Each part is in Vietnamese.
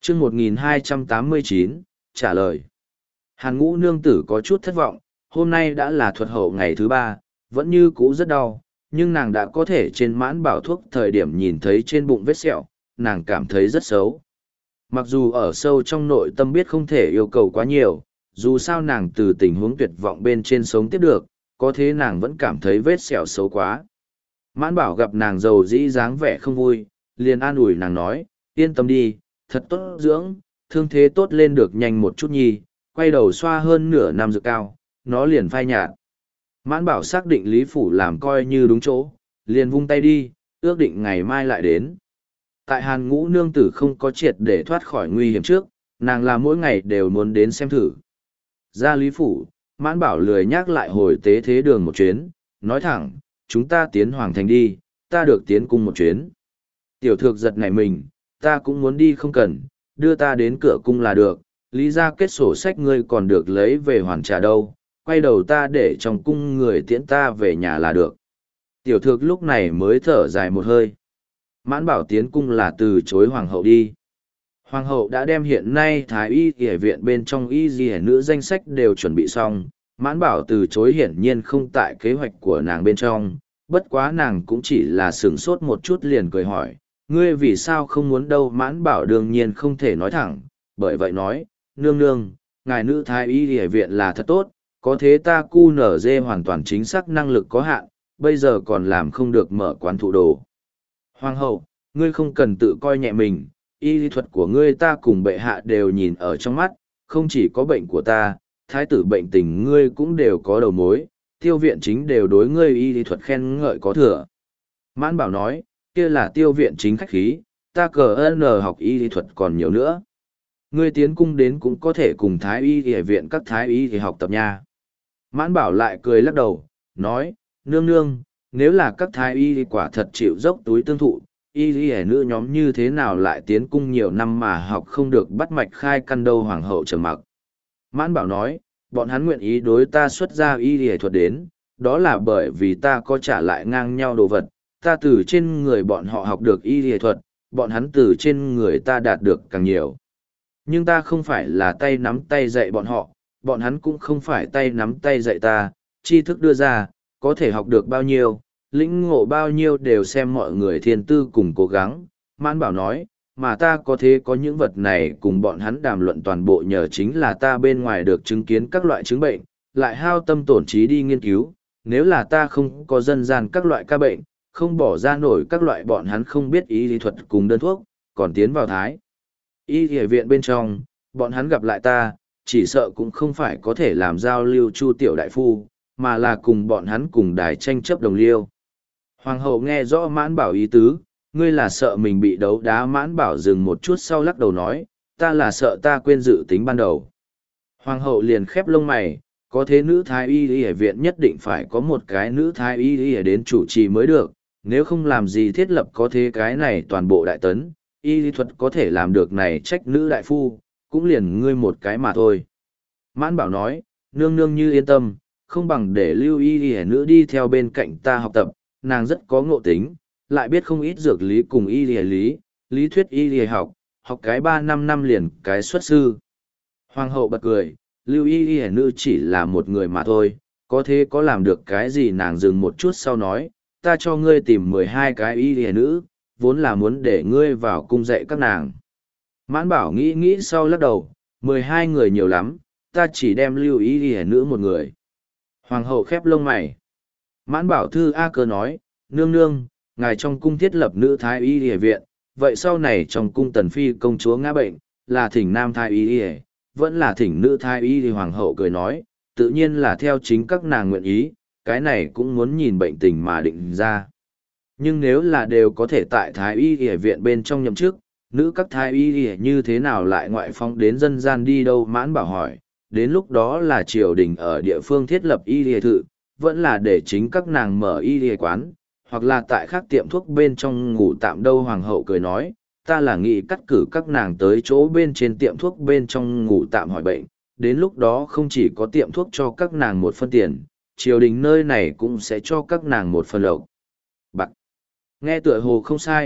chương 1289, trả lời. Hàn Ngũ nương tử có chút thất vọng, hôm nay đã là thuật hậu ngày thứ 3, vẫn như cũ rất đau, nhưng nàng đã có thể trên mãn bảo thuốc thời điểm nhìn thấy trên bụng vết sẹo, nàng cảm thấy rất xấu. Mặc dù ở sâu trong nội tâm biết không thể yêu cầu quá nhiều, dù sao nàng từ tình huống tuyệt vọng bên trên sống tiếp được, có thế nàng vẫn cảm thấy vết sẹo xấu quá. Mãn bảo gặp nàng giàu dĩ dáng vẻ không vui, liền an ủi nàng nói, yên tâm đi, thật tốt dưỡng, thương thế tốt lên được nhanh một chút nhi, quay đầu xoa hơn nửa năm dược cao, nó liền phai nhạt. Mãn bảo xác định Lý Phủ làm coi như đúng chỗ, liền vung tay đi, ước định ngày mai lại đến. Tại Hàn Ngũ nương tử không có triệt để thoát khỏi nguy hiểm trước, nàng là mỗi ngày đều muốn đến xem thử. Ra Lý Phủ, Mãn bảo lười nhắc lại hồi tế thế đường một chuyến, nói thẳng, chúng ta tiến Hoàng Thành đi, ta được tiến cung một chuyến. Tiểu thược giật nảy mình, ta cũng muốn đi không cần, đưa ta đến cửa cung là được, lý ra kết sổ sách ngươi còn được lấy về hoàn trả đâu, quay đầu ta để trong cung người tiễn ta về nhà là được. Tiểu thược lúc này mới thở dài một hơi. Mãn bảo tiến cung là từ chối hoàng hậu đi. Hoàng hậu đã đem hiện nay thái y y viện bên trong y y nữ danh sách đều chuẩn bị xong, mãn bảo từ chối hiển nhiên không tại kế hoạch của nàng bên trong, bất quá nàng cũng chỉ là sửng sốt một chút liền cười hỏi, ngươi vì sao không muốn đâu? Mãn bảo đương nhiên không thể nói thẳng, bởi vậy nói, nương nương, ngài nữ thái y y viện là thật tốt, có thế ta cu nở dê hoàn toàn chính xác năng lực có hạn, bây giờ còn làm không được mở quán thụ đồ. Hoàng hậu, ngươi không cần tự coi nhẹ mình, y lý thuật của ngươi ta cùng bệ hạ đều nhìn ở trong mắt, không chỉ có bệnh của ta, thái tử bệnh tình ngươi cũng đều có đầu mối, tiêu viện chính đều đối ngươi y lý thuật khen ngợi có thừa. Mãn bảo nói, kia là tiêu viện chính khách khí, ta cờ ơn học y lý thuật còn nhiều nữa. Ngươi tiến cung đến cũng có thể cùng thái y y viện các thái y thì học tập nha. Mãn bảo lại cười lắc đầu, nói, nương nương, nếu là các thái y thì quả thật chịu dốc túi tương thụ, y y nữ nhóm như thế nào lại tiến cung nhiều năm mà học không được bắt mạch khai căn đâu? Hoàng hậu trầm mặc. Mãn bảo nói, bọn hắn nguyện ý đối ta xuất ra y y thuật đến, đó là bởi vì ta có trả lại ngang nhau đồ vật, ta từ trên người bọn họ học được y y thuật, bọn hắn từ trên người ta đạt được càng nhiều. Nhưng ta không phải là tay nắm tay dạy bọn hắn cũng không phải tay nắm tay dạy ta, tri thức đưa ra, có thể học được bao nhiêu, lĩnh ngộ bao nhiêu đều xem mọi người thiên tư cùng cố gắng. Mãn bảo nói, mà ta có thế có những vật này cùng bọn hắn đàm luận toàn bộ nhờ chính là ta bên ngoài được chứng kiến các loại chứng bệnh, lại hao tâm tổn trí đi nghiên cứu, nếu là ta không có dân gian các loại ca bệnh, không bỏ ra nổi các loại bọn hắn không biết y lý thuật cùng đơn thuốc, còn tiến vào thái y y viện bên trong, bọn hắn gặp lại ta, chỉ sợ cũng không phải có thể làm giao lưu chu tiểu đại phu, mà là cùng bọn hắn cùng đài tranh chấp đồng liêu. Hoàng hậu nghe rõ Mãn bảo ý tứ, ngươi là sợ mình bị đấu đá? Mãn bảo dừng một chút sau lắc đầu nói, ta là sợ ta quên dự tính ban đầu. Hoàng hậu liền khép lông mày, có thế nữ thái y y ở viện nhất định phải có một cái nữ thái y y đến chủ trì mới được, nếu không làm gì thiết lập có thế cái này toàn bộ đại tấn, y lý thuật có thể làm được này trách nữ đại phu, cũng liền ngươi một cái mà thôi. Mãn bảo nói, nương nương như yên tâm, không bằng để lưu y y nữ đi theo bên cạnh ta học tập, nàng rất có ngộ tính, lại biết không ít dược lý cùng y lý thuyết y lý học cái 3-5 năm liền cái xuất sư. Hoàng hậu bật cười, lưu y y nữ chỉ là một người mà thôi, có thế có làm được cái gì? Nàng dừng một chút sau nói, ta cho ngươi tìm 12 cái y y nữ, vốn là muốn để ngươi vào cung dạy các nàng. Mãn bảo nghĩ nghĩ sau lắc đầu, 12 người nhiều lắm, ta chỉ đem lưu y y nữ một người. Hoàng hậu khép lông mày. Mãn bảo thư A Cơ nói, nương nương, ngài trong cung thiết lập nữ thái y y viện, vậy sau này trong cung tần phi công chúa ngã bệnh, là thỉnh nam thái y y, vẫn là thỉnh nữ thái y? Thì hoàng hậu cười nói, tự nhiên là theo chính các nàng nguyện ý, cái này cũng muốn nhìn bệnh tình mà định ra. Nhưng nếu là đều có thể tại thái y y viện bên trong nhậm chức, nữ các thái y y như thế nào lại ngoại phong đến dân gian đi đâu? Mãn bảo hỏi, đến lúc đó là triều đình ở địa phương thiết lập y y thự, vẫn là để chính các nàng mở y y quán, hoặc là tại khác tiệm thuốc bên trong ngủ tạm đâu? Hoàng hậu cười nói, ta là nghĩ cắt cử các nàng tới chỗ bên trên tiệm thuốc bên trong ngủ tạm hỏi bệnh, đến lúc đó không chỉ có tiệm thuốc cho các nàng một phân tiền, triều đình nơi này cũng sẽ cho các nàng một phần lộc bạc. Nghe tựa hồ không sai,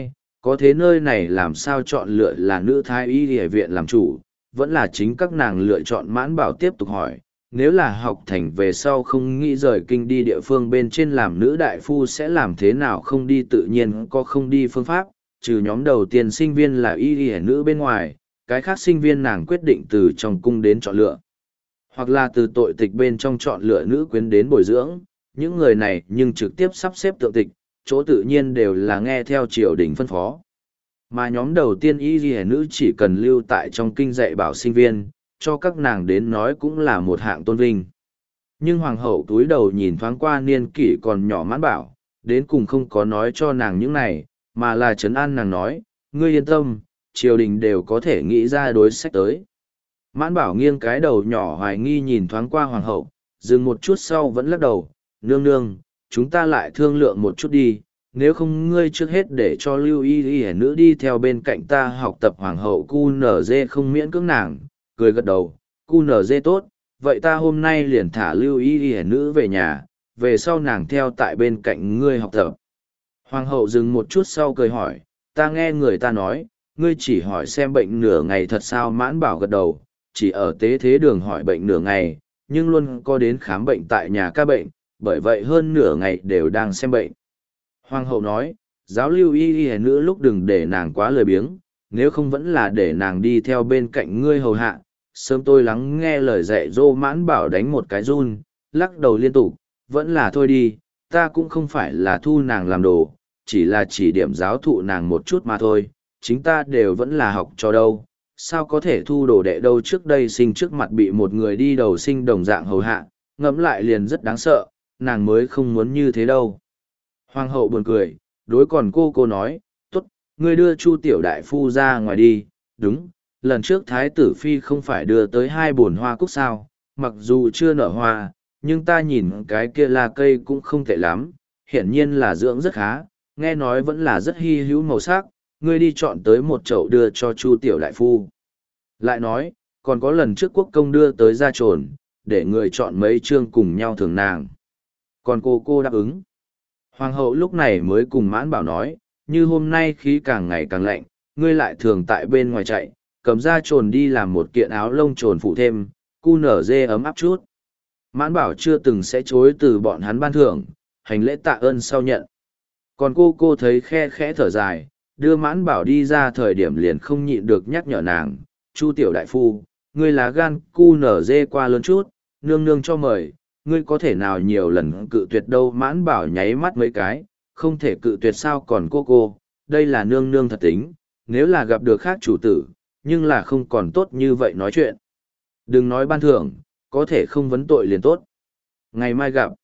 Có thế nơi này làm sao chọn lựa là nữ thái y y viện làm chủ, vẫn là chính các nàng lựa chọn. Mãn Bảo tiếp tục hỏi, nếu là học thành về sau không nghĩ rời kinh đi địa phương bên trên làm nữ đại phu sẽ làm thế nào? Không đi tự nhiên có không đi phương pháp, trừ nhóm đầu tiên sinh viên là y y nữ bên ngoài, cái khác sinh viên nàng quyết định từ trong cung đến chọn lựa. Hoặc là từ tội tịch bên trong chọn lựa nữ quyến đến bồi dưỡng, những người này nhưng trực tiếp sắp xếp tượng tịch, chỗ tự nhiên đều là nghe theo triều đình phân phó. Mà nhóm đầu tiên y y nữ chỉ cần lưu tại trong kinh dạy bảo sinh viên, cho các nàng đến nói cũng là một hạng tôn vinh. Nhưng hoàng hậu túi đầu nhìn thoáng qua niên kỷ còn nhỏ Mãn Bảo, đến cùng không có nói cho nàng những này, mà là trấn an nàng nói, ngươi yên tâm, triều đình đều có thể nghĩ ra đối sách tới. Mãn Bảo nghiêng cái đầu nhỏ hoài nghi nhìn thoáng qua hoàng hậu, dừng một chút sau vẫn lắc đầu, nương nương, chúng ta lại thương lượng một chút đi, nếu không ngươi trước hết để cho lưu y y nữ đi theo bên cạnh ta học tập. Hoàng hậu QNZ không miễn cưỡng nàng, cười gật đầu, QNZ tốt, vậy ta hôm nay liền thả lưu y y nữ về nhà, về sau nàng theo tại bên cạnh ngươi học tập. Hoàng hậu dừng một chút sau cười hỏi, ta nghe người ta nói, ngươi chỉ hỏi xem bệnh nửa ngày thật sao? Mãn Bảo gật đầu, chỉ ở tế thế đường hỏi bệnh nửa ngày, nhưng luôn có đến khám bệnh tại nhà ca bệnh, bởi vậy hơn nửa ngày đều đang xem bệnh. Hoàng hậu nói, giáo lưu y y nữ lúc đừng để nàng quá lười biếng, nếu không vẫn là để nàng đi theo bên cạnh ngươi hầu hạ. Sớm tôi lắng nghe lời dạy dỗ. Mãn Bảo đánh một cái run, lắc đầu liên tục, vẫn là thôi đi, ta cũng không phải là thu nàng làm đồ, chỉ là chỉ điểm giáo thụ nàng một chút mà thôi, chính ta đều vẫn là học cho đâu, sao có thể thu đồ đệ đâu. Trước đây sinh trước mặt bị một người đi đầu sinh đồng dạng hầu hạ, ngẫm lại liền rất đáng sợ, nàng mới không muốn như thế đâu. Hoàng hậu buồn cười, đối còn cô nói, tốt, ngươi đưa Chu tiểu đại phu ra ngoài đi. Đúng, lần trước thái tử phi không phải đưa tới 2 bồn hoa cúc sao, mặc dù chưa nở hoa, nhưng ta nhìn cái kia là cây cũng không tệ lắm, hiển nhiên là dưỡng rất khá, nghe nói vẫn là rất hy hữu màu sắc, ngươi đi chọn tới một chậu đưa cho Chu tiểu đại phu. Lại nói, còn có lần trước quốc công đưa tới gia trồn, để người chọn mấy chương cùng nhau thưởng nàng. Còn cô đáp ứng. Hoàng hậu lúc này mới cùng Mãn Bảo nói, như hôm nay khí càng ngày càng lạnh, ngươi lại thường tại bên ngoài chạy, cầm ra trồn đi làm một kiện áo lông trồn phụ thêm, cu nở dê ấm áp chút. Mãn Bảo chưa từng sẽ chối từ bọn hắn ban thưởng, hành lễ tạ ơn sau nhận. Còn cô thấy khe khẽ thở dài, đưa Mãn Bảo đi ra thời điểm liền không nhịn được nhắc nhở nàng, Chu tiểu đại phu, ngươi lá gan cu nở dê qua lớn chút, nương nương cho mời, ngươi có thể nào nhiều lần cự tuyệt đâu? Mãn Bảo nháy mắt mấy cái, không thể cự tuyệt sao? Còn cô, đây là nương nương thật tính, nếu là gặp được khác chủ tử, nhưng là không còn tốt như vậy nói chuyện. Đừng nói ban thưởng, có thể không vấn tội liền tốt. Ngày mai gặp.